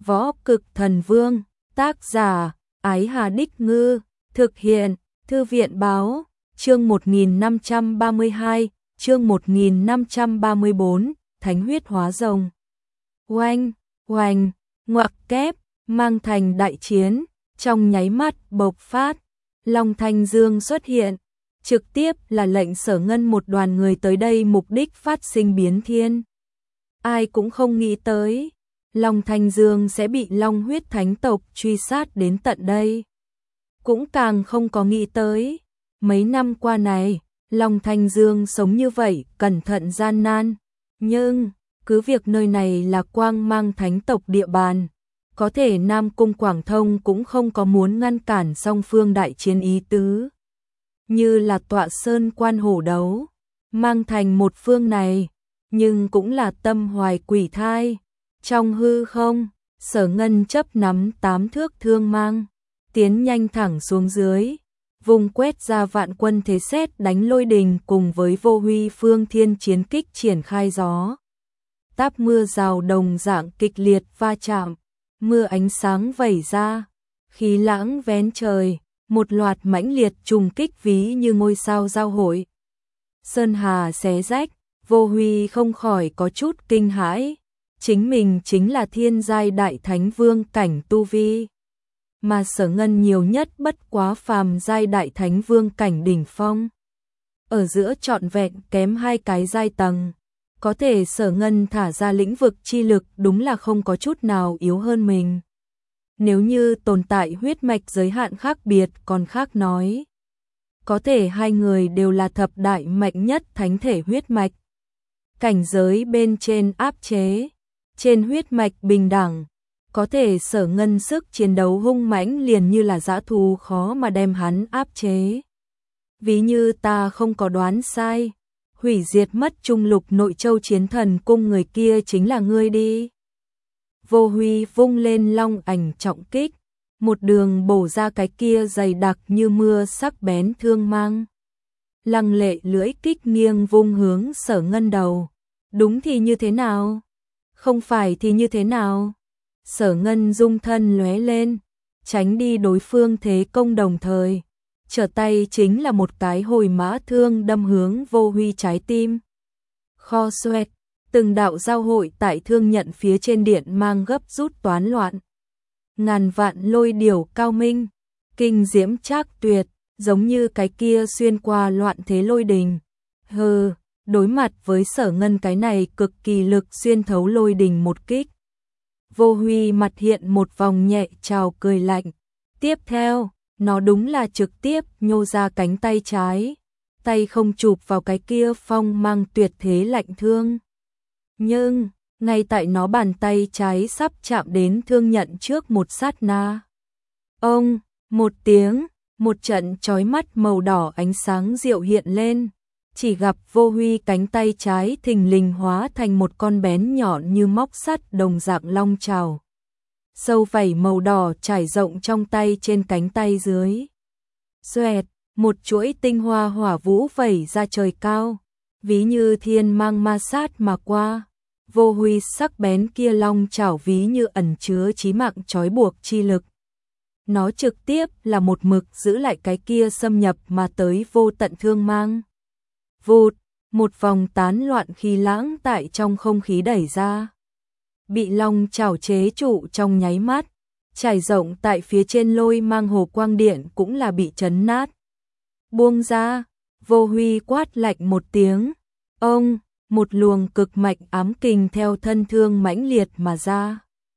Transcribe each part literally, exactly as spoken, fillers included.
Võ Cực Thần Vương, tác giả, Ái Hà Đích Ngư, thực hiện, Thư viện Báo, chương một nghìn năm trăm ba mươi hai, chương một nghìn năm trăm ba mươi bốn, Thánh huyết hóa rồng. Oanh, oanh, ngoặc kép, mang thành đại chiến, trong nháy mắt bộc phát, Long Thanh Dương xuất hiện, trực tiếp là lệnh Sở Ngân một đoàn người tới đây mục đích phát sinh biến thiên. Ai cũng không nghĩ tới, Long Thanh Dương sẽ bị Long huyết thánh tộc truy sát đến tận đây. Cũng càng không có nghĩ tới, mấy năm qua này, Long Thanh Dương sống như vậy, cẩn thận gian nan, nhưng cứ việc nơi này là Quang Mang thánh tộc địa bàn, có thể Nam Cung Quảng Thông cũng không có muốn ngăn cản song phương đại chiến ý tứ. Như là tọa sơn quan hổ đấu, mang thành một phương này, nhưng cũng là tâm hoài quỷ thai. Trong hư không, Sở Ngân chấp nắm tám thước thương mang, tiến nhanh thẳng xuống dưới, vùng quét ra vạn quân thế sét đánh lôi đình cùng với vô huy phương thiên chiến kích triển khai gió. Táp mưa rào đồng dạng kịch liệt va chạm, mưa ánh sáng vẩy ra, khí lãng vén trời, một loạt mãnh liệt trùng kích ví như ngôi sao giao hội. Sơn hà xé rách, vô huy không khỏi có chút kinh hãi, chính mình chính là thiên giai đại thánh vương cảnh tu vi, mà Sở Ngân nhiều nhất bất quá phàm giai đại thánh vương cảnh đỉnh phong. Ở giữa trọn vẹn kém hai cái giai tầng, có thể Sở Ngân thả ra lĩnh vực chi lực đúng là không có chút nào yếu hơn mình. Nếu như tồn tại huyết mạch giới hạn khác biệt còn khác nói, có thể hai người đều là thập đại mạnh nhất thánh thể huyết mạch. Cảnh giới bên trên áp chế, trên huyết mạch bình đẳng, có thể Sở Ngân sức chiến đấu hung mãnh liền như là dã thú khó mà đem hắn áp chế. Ví như ta không có đoán sai, hủy diệt mất trung lục nội châu chiến thần cung người kia chính là ngươi đi. Vô huy vung lên long ảnh trọng kích, một đường bổ ra cái kia dày đặc như mưa sắc bén thương mang. Lăng lệ lưỡi kích nghiêng vung hướng Sở Ngân đầu. Đúng thì như thế nào? Không phải thì như thế nào? Sở Ngân dung thân lóe lên, tránh đi đối phương thế công đồng thời, trở tay chính là một cái hồi mã thương đâm hướng vô huy trái tim. Kho xoẹt, từng đạo giao hội tại thương nhận phía trên điện mang gấp rút toán loạn. Ngàn vạn lôi điểu cao minh, kinh diễm trác tuyệt, giống như cái kia xuyên qua loạn thế lôi đình. Hừ, đối mặt với Sở Ngân cái này cực kỳ lực xuyên thấu lôi đình một kích. Vô huy mặt hiện một vòng nhẹ trào cười lạnh. Tiếp theo, nó đúng là trực tiếp nhô ra cánh tay trái, tay không chụp vào cái kia phong mang tuyệt thế lạnh thương. Nhưng, ngay tại nó bàn tay trái sắp chạm đến thương nhận trước một sát na. Ông, một tiếng, một trận chói mắt màu đỏ ánh sáng diệu hiện lên, chỉ gặp vô huy cánh tay trái thình lình hóa thành một con bén nhọn như móc sắt đồng dạng long trào. Sâu vảy màu đỏ trải rộng trong tay trên cánh tay dưới. Xoẹt, một chuỗi tinh hoa hỏa vũ vẩy ra trời cao, ví như thiên mang ma sát mà qua. Vô huy sắc bén kia long trảo ví như ẩn chứa chí mạng trói buộc chi lực. Nó trực tiếp là một mực giữ lại cái kia xâm nhập mà tới vô tận thương mang. Vụt, một vòng tán loạn khí lãng tại trong không khí đẩy ra. Bị long trảo chế trụ trong nháy mắt, trải rộng tại phía trên lôi mang hồ quang điện cũng là bị chấn nát. Buông ra, vô huy quát lạnh một tiếng. Ông, một luồng cực mạnh ám kình theo thân thương mãnh liệt mà ra,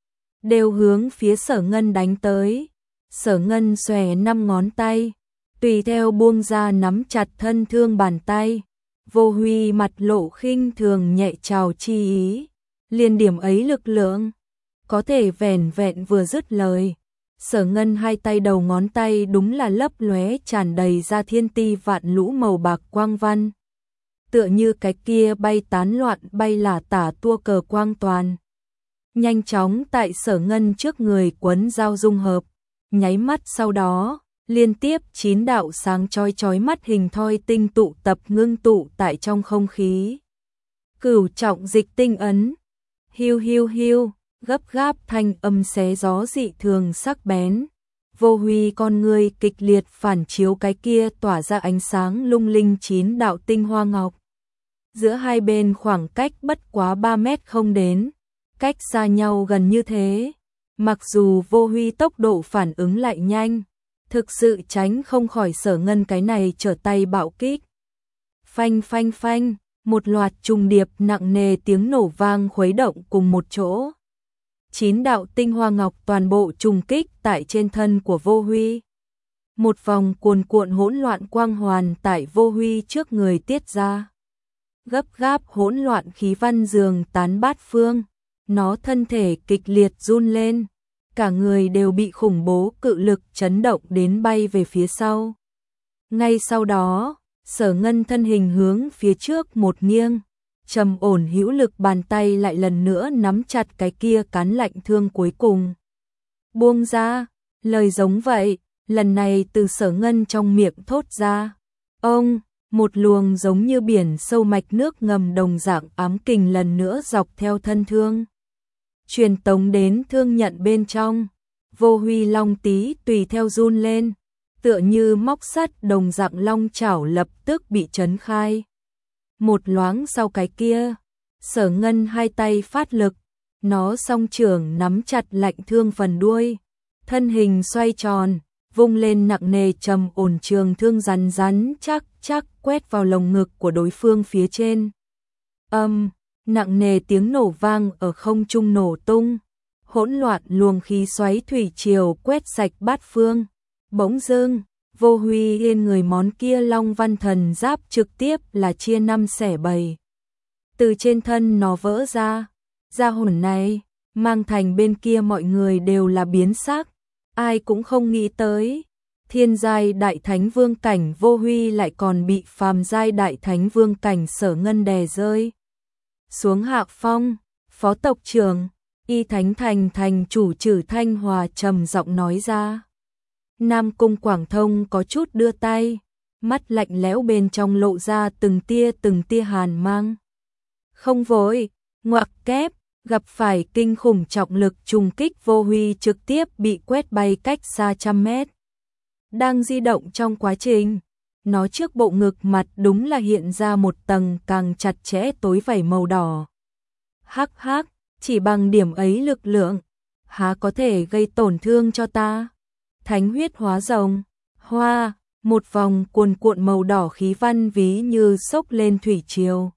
đều hướng phía Sở Ngân đánh tới. Sở Ngân xòe năm ngón tay, tùy theo buông ra nắm chặt thân thương bàn tay. Vô huy mặt lộ khinh thường nhẹ chào chi ý, liên điểm ấy lực lượng, có thể vẻn vẹn vừa dứt lời. Sở Ngân hai tay đầu ngón tay đúng là lấp lóe tràn đầy ra thiên ti vạn lũ màu bạc quang văn. Tựa như cái kia bay tán loạn bay là tả tua cờ quang toàn. Nhanh chóng tại Sở Ngân trước người quấn giao dung hợp, nháy mắt sau đó, liên tiếp chín đạo sáng chói chói mắt hình thoi tinh tụ tập ngưng tụ tại trong không khí. Cửu trọng dịch tinh ấn, hiu hiu hiu, gấp gáp thanh âm xé gió dị thường sắc bén. Vô Huy con người kịch liệt phản chiếu cái kia tỏa ra ánh sáng lung linh chín đạo tinh hoa ngọc. Giữa hai bên khoảng cách bất quá ba mét không đến, cách xa nhau gần như thế. Mặc dù Vô Huy tốc độ phản ứng lại nhanh, thực sự tránh không khỏi Sở Ngân cái này trở tay bạo kích. Phanh phanh phanh, một loạt trùng điệp nặng nề tiếng nổ vang khuấy động cùng một chỗ. Chín đạo tinh hoa ngọc toàn bộ trùng kích tại trên thân của Vô Huy. Một vòng cuồn cuộn hỗn loạn quang hoàn tại Vô Huy trước người tiết ra. Gấp gáp hỗn loạn khí văn dường tán bát phương, nó thân thể kịch liệt run lên, cả người đều bị khủng bố cự lực chấn động đến bay về phía sau. Ngay sau đó, Sở Ngân thân hình hướng phía trước một nghiêng, trầm ổn hữu lực bàn tay lại lần nữa nắm chặt cái kia cán lạnh thương cuối cùng. Buông ra, lời giống vậy, lần này từ Sở Ngân trong miệng thốt ra. Ông, một luồng giống như biển sâu mạch nước ngầm đồng dạng ám kình lần nữa dọc theo thân thương. Truyền tống đến thương nhận bên trong, Vô Huy long tí tùy theo run lên, tựa như móc sắt đồng dạng long chảo lập tức bị chấn khai. Một loáng sau cái kia, Sở Ngân hai tay phát lực, nó song trưởng nắm chặt lạnh thương phần đuôi, thân hình xoay tròn, vung lên nặng nề trầm ổn trường thương rắn rắn chắc chắc quét vào lồng ngực của đối phương phía trên. Âm, nặng nề tiếng nổ vang ở không trung nổ tung, hỗn loạn luồng khí xoáy thủy triều quét sạch bát phương. Bỗng dưng, Vô Huy yên người món kia long văn thần giáp trực tiếp là chia năm xẻ bảy. Từ trên thân nó vỡ ra, ra hồn này, mang thành bên kia mọi người đều là biến sắc, ai cũng không nghĩ tới. Thiên giai đại thánh vương cảnh Vô Huy lại còn bị phàm giai đại thánh vương cảnh Sở Ngân đè rơi xuống hạ phong. Phó tộc trưởng, Y Thánh Thành thành chủ Trử Thanh Hòa trầm giọng nói ra. Nam Cung Quảng Thông có chút đưa tay, mắt lạnh lẽo bên trong lộ ra từng tia từng tia hàn mang. Không vội, ngoặc kép, gặp phải kinh khủng trọng lực trùng kích Vô Huy trực tiếp bị quét bay cách xa trăm mét. Đang di động trong quá trình, nó trước bộ ngực mặt đúng là hiện ra một tầng càng chặt chẽ tối vảy màu đỏ. Hắc hắc, chỉ bằng điểm ấy lực lượng, há có thể gây tổn thương cho ta? Thánh huyết hóa rồng, hoa, một vòng cuồn cuộn màu đỏ khí văn ví như sốc lên thủy triều.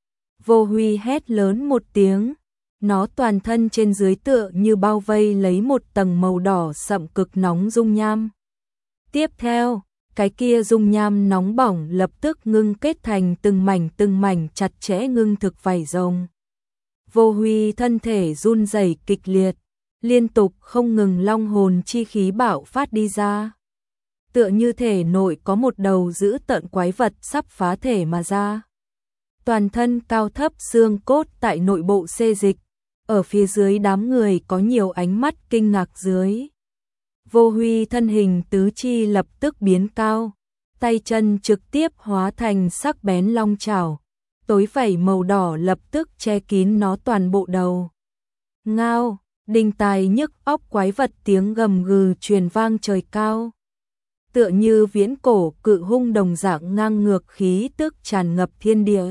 Vô Huy hét lớn một tiếng, nó toàn thân trên dưới tựa như bao vây lấy một tầng màu đỏ sậm cực nóng dung nham. Tiếp theo, cái kia dung nham nóng bỏng lập tức ngưng kết thành từng mảnh từng mảnh chặt chẽ ngưng thực vảy rồng. Vô Huy thân thể run rẩy kịch liệt, liên tục không ngừng long hồn chi khí bạo phát đi ra. Tựa như thể nội có một đầu dữ tợn quái vật sắp phá thể mà ra. Toàn thân cao thấp xương cốt tại nội bộ xê dịch, ở phía dưới đám người có nhiều ánh mắt kinh ngạc dưới. Vô Huy thân hình tứ chi lập tức biến cao, tay chân trực tiếp hóa thành sắc bén long chảo, tối vảy màu đỏ lập tức che kín nó toàn bộ đầu. Ngao, đinh tai nhức óc quái vật tiếng gầm gừ truyền vang trời cao. Tựa như viễn cổ cự hung đồng dạng ngang ngược khí tức tràn ngập thiên địa.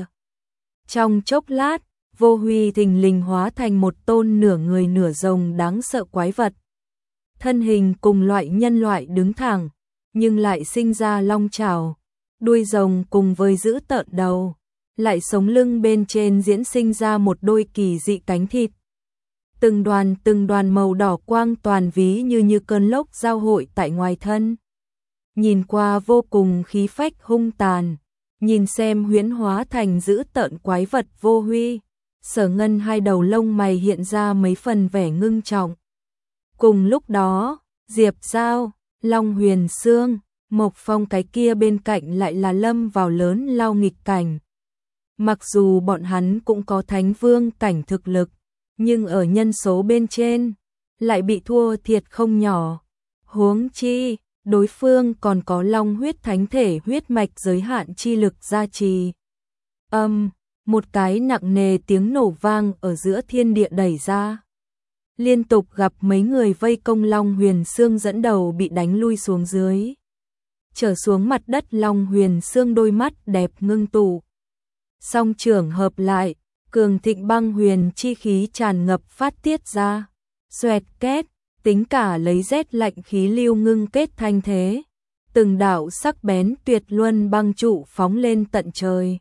Trong chốc lát, Vô Huy thình lình hóa thành một tôn nửa người nửa rồng đáng sợ quái vật. Thân hình cùng loại nhân loại đứng thẳng, nhưng lại sinh ra long chảo, đuôi rồng cùng với dữ tợn đầu, lại sống lưng bên trên diễn sinh ra một đôi kỳ dị cánh thịt. Từng đoàn từng đoàn màu đỏ quang toàn ví như như cơn lốc giao hội tại ngoài thân. Nhìn qua vô cùng khí phách hung tàn, nhìn xem huyễn hóa thành dữ tợn quái vật Vô Huy, Sở Ngân hai đầu lông mày hiện ra mấy phần vẻ ngưng trọng. Cùng lúc đó, Diệp Giao, Long Huyền Sương, Mộc Phong cái kia bên cạnh lại là lâm vào lớn lao nghịch cảnh. Mặc dù bọn hắn cũng có thánh vương cảnh thực lực, nhưng ở nhân số bên trên, lại bị thua thiệt không nhỏ. Huống chi, đối phương còn có long huyết thánh thể huyết mạch giới hạn chi lực gia trì. Âm, một cái nặng nề tiếng nổ vang ở giữa thiên địa đẩy ra. Liên tục gặp mấy người vây công Long Huyền Xương dẫn đầu bị đánh lui xuống dưới. Trở xuống mặt đất, Long Huyền Xương đôi mắt đẹp ngưng tụ. Song trưởng hợp lại, cường thịnh băng huyền chi khí tràn ngập phát tiết ra. Xoẹt két, tính cả lấy rét lạnh khí lưu ngưng kết thanh thế. Từng đạo sắc bén tuyệt luân băng trụ phóng lên tận trời.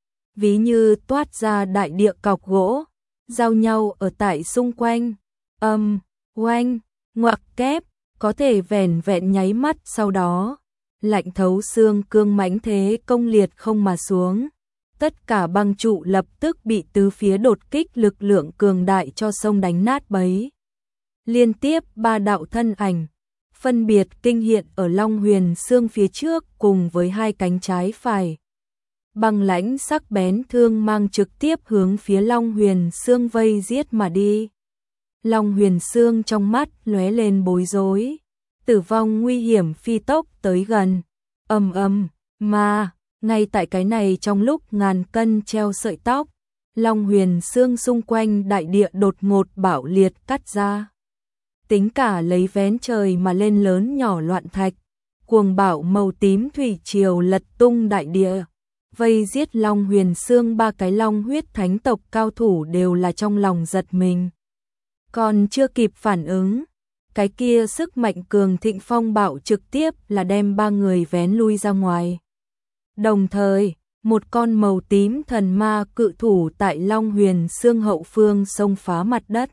Ví như toát ra đại địa cọc gỗ, giao nhau ở tại xung quanh. Âm, oanh, ngoặc kép, có thể vẻn vẹn nháy mắt sau đó. Lạnh thấu xương cương mãnh thế công liệt không mà xuống. Tất cả băng trụ lập tức bị tứ phía đột kích lực lượng cường đại cho sông đánh nát bấy. Liên tiếp ba đạo thân ảnh, phân biệt kinh hiện ở Long Huyền Xương phía trước cùng với hai cánh trái phải. Băng lãnh sắc bén thương mang trực tiếp hướng phía Long Huyền Xương vây giết mà đi. Long Huyền Xương trong mắt lóe lên bối rối, tử vong nguy hiểm phi tốc tới gần. Ầm ầm, mà ngay tại cái này trong lúc ngàn cân treo sợi tóc, Long Huyền Xương xung quanh đại địa đột ngột bạo liệt cắt ra. Tính cả lấy vén trời mà lên lớn nhỏ loạn thạch, cuồng bạo màu tím thủy triều lật tung đại địa, vây giết Long Huyền Xương. Ba cái long huyết thánh tộc cao thủ đều là trong lòng giật mình. Còn chưa kịp phản ứng, cái kia sức mạnh cường thịnh phong bạo trực tiếp là đem ba người vén lui ra ngoài. Đồng thời, một con màu tím thần ma cự thủ tại Long Huyền Xương hậu phương xông phá mặt đất,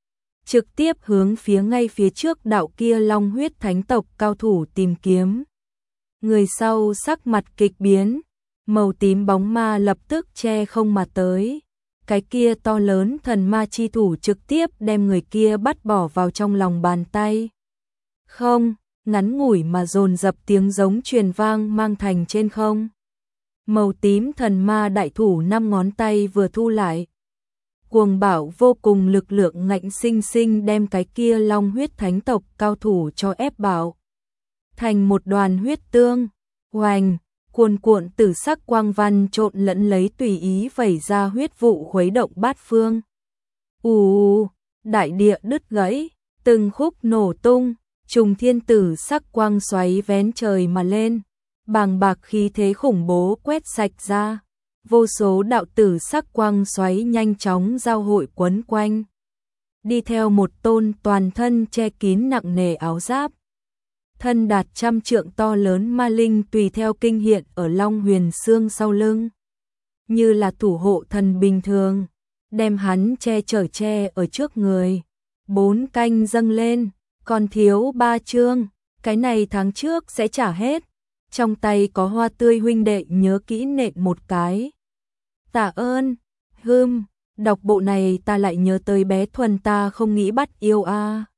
trực tiếp hướng phía ngay phía trước đạo kia long huyết thánh tộc cao thủ tìm kiếm. Người sau sắc mặt kịch biến, màu tím bóng ma lập tức che không mà tới. Cái kia to lớn thần ma chi thủ trực tiếp đem người kia bắt bỏ vào trong lòng bàn tay. Không, ngắn ngủi mà dồn dập tiếng giống truyền vang mang thành trên không. Màu tím thần ma đại thủ năm ngón tay vừa thu lại. Cuồng bạo vô cùng lực lượng ngạnh sinh sinh đem cái kia long huyết thánh tộc cao thủ cho ép bảo. Thành một đoàn huyết tương, hoành, cuồn cuộn tử sắc quang văn trộn lẫn lấy tùy ý vẩy ra huyết vụ khuấy động bát phương. Ù, đại địa đứt gãy, từng khúc nổ tung, trùng thiên tử sắc quang xoáy vén trời mà lên, bàng bạc khí thế khủng bố quét sạch ra. Vô số đạo tử sắc quang xoáy nhanh chóng giao hội quấn quanh. Đi theo một tôn toàn thân che kín nặng nề áo giáp. Thân đạt trăm trượng to lớn ma linh tùy theo kinh hiện ở Long Huyền Xương sau lưng. Như là thủ hộ thần bình thường, đem hắn che chở che ở trước người. Bốn canh dâng lên, còn thiếu ba chương, cái này tháng trước sẽ trả hết. Trong tay có hoa tươi huynh đệ nhớ kỹ nện một cái. Tạ ơn, hưm, đọc bộ này ta lại nhớ tới bé Thuần ta không nghĩ bắt yêu a. À.